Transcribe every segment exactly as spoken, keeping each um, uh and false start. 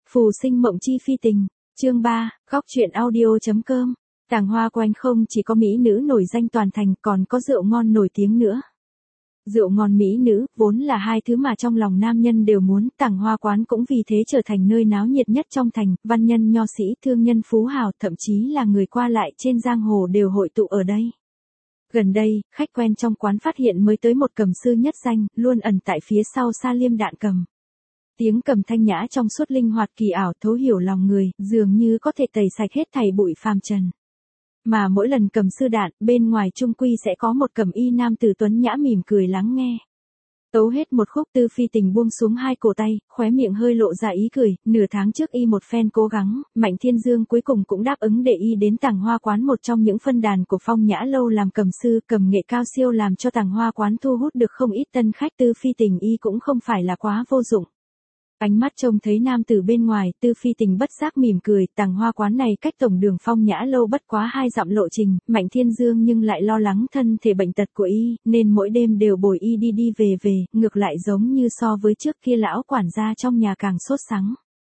Phù sinh mộng chi phi tình, chương ba, góc truyện audio.com. Tàng Hoa Quán không chỉ có mỹ nữ nổi danh toàn thành, còn có rượu ngon nổi tiếng nữa. Rượu ngon mỹ nữ, vốn là hai thứ mà trong lòng nam nhân đều muốn, Tàng Hoa Quán cũng vì thế trở thành nơi náo nhiệt nhất trong thành, văn nhân nho sĩ, thương nhân phú hào, thậm chí là người qua lại trên giang hồ đều hội tụ ở đây. Gần đây, khách quen trong quán phát hiện mới tới một cầm sư nhất danh, luôn ẩn tại phía sau Sa Liêm đạn cầm. Tiếng cầm thanh nhã trong suốt linh hoạt kỳ ảo thấu hiểu lòng người, dường như có thể tẩy sạch hết thảy bụi phàm trần. Mà mỗi lần cầm sư đạn, bên ngoài trung quy sẽ có một cầm y nam tử tuấn nhã mỉm cười lắng nghe. Tấu hết một khúc, Tư Phi Tình buông xuống hai cổ tay, khóe miệng hơi lộ ra ý cười, nửa tháng trước y một phen cố gắng, Mạnh Thiên Dương cuối cùng cũng đáp ứng để y đến Tàng Hoa Quán, một trong những phân đàn của Phong Nhã Lâu làm cầm sư, cầm nghệ cao siêu làm cho Tàng Hoa Quán thu hút được không ít tân khách. Tư Phi Tình y cũng không phải là quá vô dụng. Ánh mắt trông thấy nam tử bên ngoài, Tư Phi Tình bất giác mỉm cười, Tàng Hoa Quán này cách tổng đường Phong Nhã Lâu bất quá hai dặm lộ trình, Mạnh Thiên Dương nhưng lại lo lắng thân thể bệnh tật của y, nên mỗi đêm đều bồi y đi đi về về, ngược lại giống như so với trước kia lão quản gia trong nhà càng sốt sắng.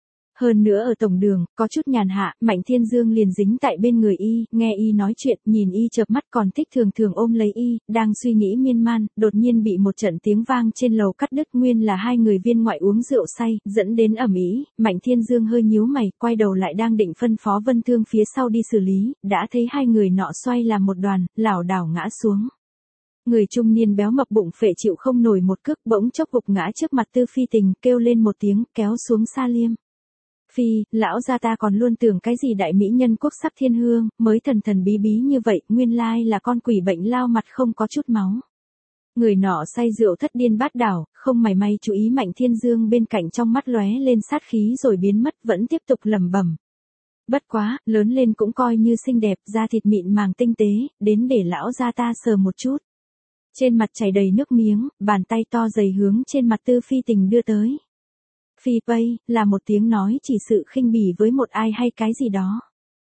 Hơn nữa ở tổng đường, có chút nhàn hạ, Mạnh Thiên Dương liền dính tại bên người y, nghe y nói chuyện, nhìn y chợp mắt còn thích thường thường ôm lấy y, đang suy nghĩ miên man, đột nhiên bị một trận tiếng vang trên lầu cắt đứt, nguyên là hai người viên ngoại uống rượu say, dẫn đến ầm ĩ. Mạnh Thiên Dương hơi nhíu mày, quay đầu lại đang định phân phó Vân Thương phía sau đi xử lý, đã thấy hai người nọ xoay làm một đoàn, lảo đảo ngã xuống. Người trung niên béo mập bụng phệ chịu không nổi một cước, bỗng chốc gục ngã trước mặt Tư Phi Tình, kêu lên một tiếng, kéo xuống Sa Liêm. Phi, lão gia ta còn luôn tưởng cái gì đại mỹ nhân quốc sắc thiên hương, mới thần thần bí bí như vậy, nguyên lai là con quỷ bệnh lao mặt không có chút máu. Người nọ say rượu thất điên bát đảo, không mảy may chú ý Mạnh Thiên Dương bên cạnh, trong mắt lóe lên sát khí rồi biến mất, vẫn tiếp tục lẩm bẩm. Bất quá, lớn lên cũng coi như xinh đẹp, da thịt mịn màng tinh tế, đến để lão gia ta sờ một chút. Trên mặt chảy đầy nước miếng, bàn tay to dày hướng trên mặt Tư Phi Tình đưa tới. Phi Pây, là một tiếng nói chỉ sự khinh bỉ với một ai hay cái gì đó.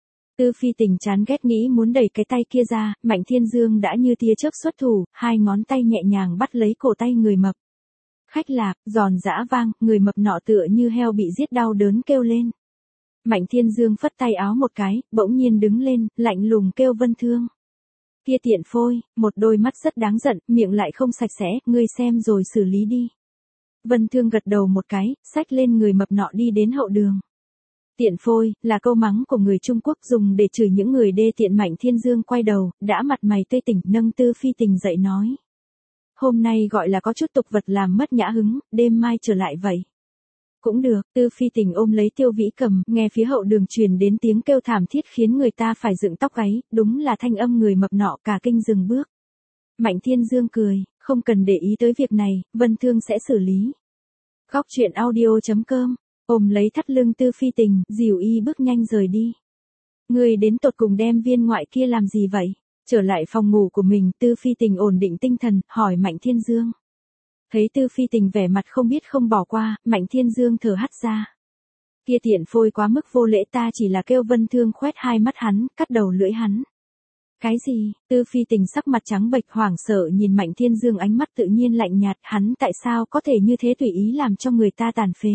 Tư Phi Tình chán ghét nghĩ muốn đẩy cái tay kia ra, Mạnh Thiên Dương đã như tia chớp xuất thủ, hai ngón tay nhẹ nhàng bắt lấy cổ tay người mập. Khách lạc, giòn giã vang, người mập nọ tựa như heo bị giết đau đớn kêu lên. Mạnh Thiên Dương phất tay áo một cái, bỗng nhiên đứng lên, lạnh lùng kêu Vân Thương. Kia tiện phôi, một đôi mắt rất đáng giận, miệng lại không sạch sẽ, ngươi xem rồi xử lý đi. Vân Thương gật đầu một cái, xách lên người mập nọ đi đến hậu đường. Tiện phôi, là câu mắng của người Trung Quốc dùng để chửi những người đê tiện. Mạnh Thiên Dương quay đầu, đã mặt mày tươi tỉnh, nâng Tư Phi Tình dậy nói. Hôm nay gọi là có chút tục vật làm mất nhã hứng, đêm mai trở lại vậy. Cũng được, Tư Phi Tình ôm lấy Tiêu Vĩ Cầm, nghe phía hậu đường truyền đến tiếng kêu thảm thiết khiến người ta phải dựng tóc gáy, đúng là thanh âm người mập nọ, cả kinh dừng bước. Mạnh Thiên Dương cười, không cần để ý tới việc này, Vân Thương sẽ xử lý. Góc truyện audio.com, ôm lấy thắt lưng Tư Phi Tình, dìu y bước nhanh rời đi. Người đến tột cùng đem viên ngoại kia làm gì vậy? Trở lại phòng ngủ của mình, Tư Phi Tình ổn định tinh thần, hỏi Mạnh Thiên Dương. Thấy Tư Phi Tình vẻ mặt không biết không bỏ qua, Mạnh Thiên Dương thở hắt ra. Kia tiện phôi quá mức vô lễ, ta chỉ là kêu Vân Thương khoét hai mắt hắn, cắt đầu lưỡi hắn. Cái gì? Tư Phi Tình sắc mặt trắng bệch hoảng sợ nhìn Mạnh Thiên Dương, ánh mắt tự nhiên lạnh nhạt, hắn tại sao có thể như thế tùy ý làm cho người ta tàn phế?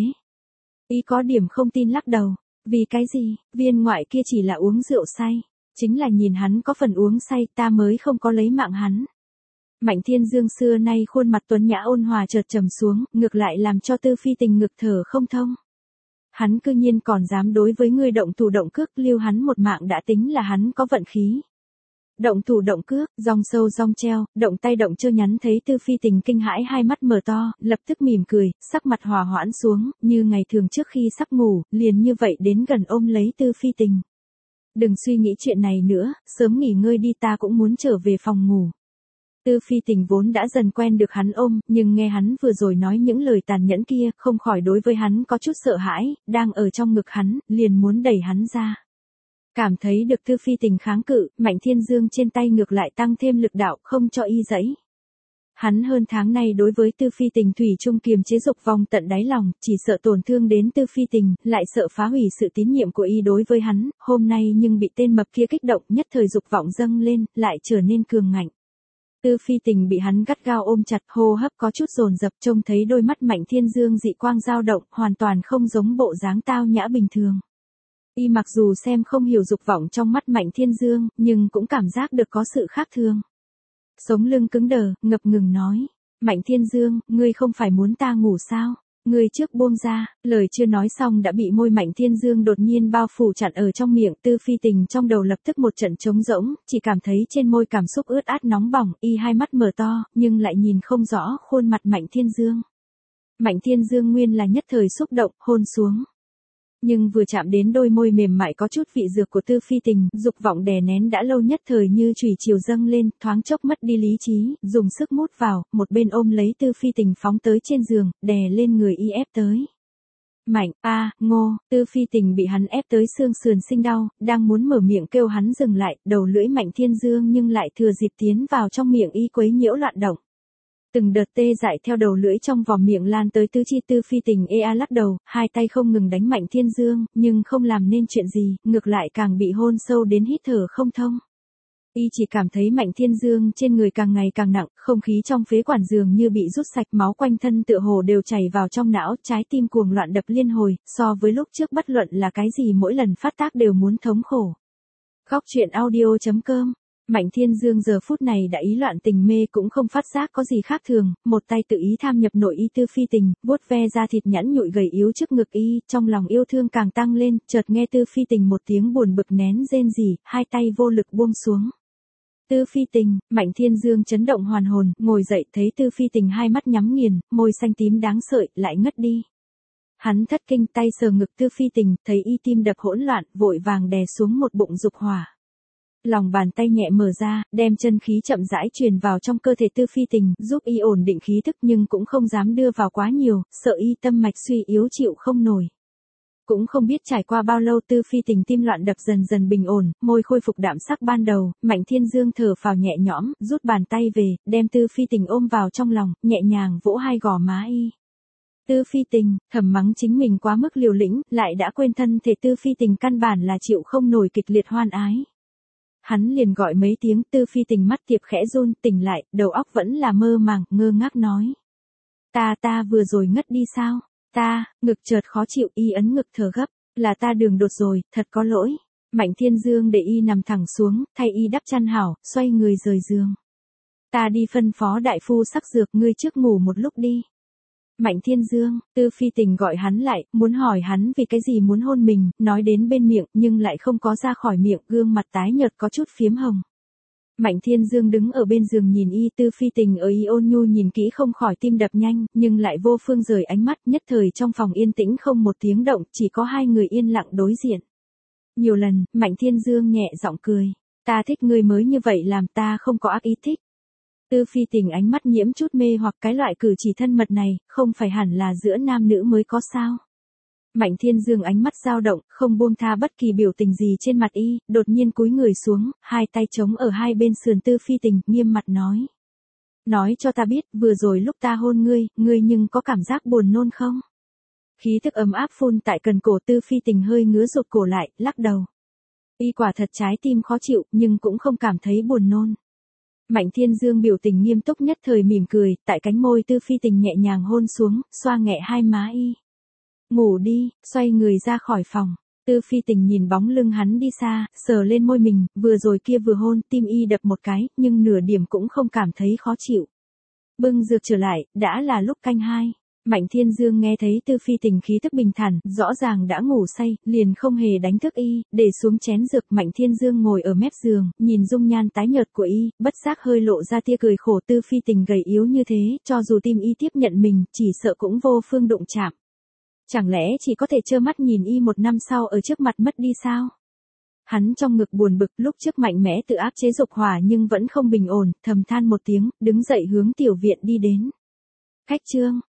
Y có điểm không tin lắc đầu. Vì cái gì? Viên ngoại kia chỉ là uống rượu say. Chính là nhìn hắn có phần uống say ta mới không có lấy mạng hắn. Mạnh Thiên Dương xưa nay khuôn mặt tuấn nhã ôn hòa chợt trầm xuống, ngược lại làm cho Tư Phi Tình ngực thở không thông. Hắn cư nhiên còn dám đối với ngươi động thủ động cước, lưu hắn một mạng đã tính là hắn có vận khí. Động thủ động cước, dòng sâu dòng treo, động tay động chơ nhắn thấy Tư Phi Tình kinh hãi hai mắt mở to, lập tức mỉm cười, sắc mặt hòa hoãn xuống, như ngày thường trước khi sắp ngủ, liền như vậy đến gần ôm lấy Tư Phi Tình. Đừng suy nghĩ chuyện này nữa, sớm nghỉ ngơi đi, ta cũng muốn trở về phòng ngủ. Tư Phi Tình vốn đã dần quen được hắn ôm, nhưng nghe hắn vừa rồi nói những lời tàn nhẫn kia, không khỏi đối với hắn có chút sợ hãi, đang ở trong ngực hắn, liền muốn đẩy hắn ra. Cảm thấy được Tư Phi Tình kháng cự, Mạnh Thiên Dương trên tay ngược lại tăng thêm lực đạo, không cho y dẫy. Hắn hơn tháng nay đối với Tư Phi Tình thủy chung kiềm chế dục vọng tận đáy lòng, chỉ sợ tổn thương đến Tư Phi Tình, lại sợ phá hủy sự tín nhiệm của y đối với hắn, hôm nay nhưng bị tên mập kia kích động, nhất thời dục vọng dâng lên, lại trở nên cường ngạnh. Tư Phi Tình bị hắn gắt gao ôm chặt, hô hấp có chút dồn dập, trông thấy đôi mắt Mạnh Thiên Dương dị quang dao động, hoàn toàn không giống bộ dáng tao nhã bình thường. Y mặc dù xem không hiểu dục vọng trong mắt Mạnh Thiên Dương, nhưng cũng cảm giác được có sự khác thường. Sống lưng cứng đờ, ngập ngừng nói. Mạnh Thiên Dương, ngươi không phải muốn ta ngủ sao? Ngươi trước buông ra, lời chưa nói xong đã bị môi Mạnh Thiên Dương đột nhiên bao phủ chặn ở trong miệng. Tư Phi Tình trong đầu lập tức một trận trống rỗng, chỉ cảm thấy trên môi cảm xúc ướt át nóng bỏng, y hai mắt mở to, nhưng lại nhìn không rõ khuôn mặt Mạnh Thiên Dương. Mạnh Thiên Dương nguyên là nhất thời xúc động, hôn xuống. Nhưng vừa chạm đến đôi môi mềm mại có chút vị dược của Tư Phi Tình, dục vọng đè nén đã lâu nhất thời như chủy chiều dâng lên, thoáng chốc mất đi lý trí, dùng sức mút vào, một bên ôm lấy Tư Phi Tình phóng tới trên giường, đè lên người y ép tới. Mạnh, a, ngô, Tư Phi Tình bị hắn ép tới xương sườn sinh đau, đang muốn mở miệng kêu hắn dừng lại, đầu lưỡi Mạnh Thiên Dương nhưng lại thừa dịp tiến vào trong miệng y quấy nhiễu loạn động. Từng đợt tê dại theo đầu lưỡi trong vòng miệng lan tới tứ chi. Tư Phi Tình ê a lắc đầu, hai tay không ngừng đánh Mạnh Thiên Dương, nhưng không làm nên chuyện gì, ngược lại càng bị hôn sâu đến hít thở không thông. Y chỉ cảm thấy Mạnh Thiên Dương trên người càng ngày càng nặng, không khí trong phế quản dường như bị rút sạch, máu quanh thân tựa hồ đều chảy vào trong não, trái tim cuồng loạn đập liên hồi, so với lúc trước bất luận là cái gì mỗi lần phát tác đều muốn thống khổ. Góc truyện audio chấm com. Mạnh Thiên Dương giờ phút này đã ý loạn tình mê cũng không phát giác có gì khác thường, một tay tự ý tham nhập nội y Tư Phi Tình, vuốt ve da thịt nhẵn nhụi gầy yếu trước ngực y, trong lòng yêu thương càng tăng lên, chợt nghe Tư Phi Tình một tiếng buồn bực nén rên rỉ, hai tay vô lực buông xuống. Tư Phi Tình, Mạnh Thiên Dương chấn động hoàn hồn, ngồi dậy thấy Tư Phi Tình hai mắt nhắm nghiền, môi xanh tím đáng sợi, lại ngất đi. Hắn thất kinh, tay sờ ngực Tư Phi Tình, thấy y tim đập hỗn loạn, vội vàng đè xuống một bụng dục hỏa. Lòng bàn tay nhẹ mở ra, đem chân khí chậm rãi truyền vào trong cơ thể Tư Phi Tình, giúp y ổn định khí thức nhưng cũng không dám đưa vào quá nhiều, sợ y tâm mạch suy yếu chịu không nổi. Cũng không biết trải qua bao lâu Tư Phi Tình tim loạn đập dần dần bình ổn, môi khôi phục đạm sắc ban đầu, Mạnh Thiên Dương thở phào nhẹ nhõm, rút bàn tay về, đem Tư Phi Tình ôm vào trong lòng, nhẹ nhàng vỗ hai gò má y. Tư Phi Tình, thầm mắng chính mình quá mức liều lĩnh, lại đã quên thân thể Tư Phi Tình căn bản là chịu không nổi kịch liệt hoan ái. Hắn liền gọi mấy tiếng. Tư Phi Tình mắt tiệp khẽ run, tỉnh lại, đầu óc vẫn là mơ màng, ngơ ngác nói. Ta ta vừa rồi ngất đi sao? Ta, ngực chợt khó chịu, y ấn ngực thở gấp, là ta đường đột rồi, thật có lỗi. Mạnh Thiên Dương để y nằm thẳng xuống, thay y đắp chăn hảo, xoay người rời giường. Ta đi phân phó đại phu sắc dược, ngươi trước ngủ một lúc đi. Mạnh Thiên Dương, Tư Phi Tình gọi hắn lại, muốn hỏi hắn vì cái gì muốn hôn mình, nói đến bên miệng, nhưng lại không có ra khỏi miệng, gương mặt tái nhợt có chút phiếm hồng. Mạnh Thiên Dương đứng ở bên giường nhìn y. Tư Phi Tình ở y ôn nhu nhìn kỹ không khỏi tim đập nhanh, nhưng lại vô phương rời ánh mắt, nhất thời trong phòng yên tĩnh không một tiếng động, chỉ có hai người yên lặng đối diện. Nhiều lần, Mạnh Thiên Dương nhẹ giọng cười, ta thích ngươi mới như vậy làm, ta không có ác ý thích. Tư Phi Tình ánh mắt nhiễm chút mê hoặc, cái loại cử chỉ thân mật này, không phải hẳn là giữa nam nữ mới có sao. Mạnh Thiên Dương ánh mắt dao động, không buông tha bất kỳ biểu tình gì trên mặt y, đột nhiên cúi người xuống, hai tay chống ở hai bên sườn Tư Phi Tình, nghiêm mặt nói. Nói cho ta biết, vừa rồi lúc ta hôn ngươi, ngươi nhưng có cảm giác buồn nôn không? Khí thức ấm áp phun tại cần cổ. Tư Phi Tình hơi ngứa rụt cổ lại, lắc đầu. Y quả thật trái tim khó chịu, nhưng cũng không cảm thấy buồn nôn. Mạnh Thiên Dương biểu tình nghiêm túc nhất thời mỉm cười, tại cánh môi Tư Phi Tình nhẹ nhàng hôn xuống, xoa nhẹ hai má y. Ngủ đi, xoay người ra khỏi phòng. Tư Phi Tình nhìn bóng lưng hắn đi xa, sờ lên môi mình, vừa rồi kia vừa hôn, tim y đập một cái, nhưng nửa điểm cũng không cảm thấy khó chịu. Bưng dược trở lại, đã là lúc canh hai. Mạnh Thiên Dương nghe thấy Tư Phi Tình khí thức bình thản, rõ ràng đã ngủ say, liền không hề đánh thức y, để xuống chén dược. Mạnh Thiên Dương ngồi ở mép giường, nhìn dung nhan tái nhợt của y, bất giác hơi lộ ra tia cười khổ. Tư Phi Tình gầy yếu như thế, cho dù tim y tiếp nhận mình, chỉ sợ cũng vô phương đụng chạm. Chẳng lẽ chỉ có thể trơ mắt nhìn y một năm sau ở trước mặt mất đi sao? Hắn trong ngực buồn bực, lúc trước mạnh mẽ tự áp chế dục hỏa nhưng vẫn không bình ổn, thầm than một tiếng, đứng dậy hướng tiểu viện đi đến. Khách trương,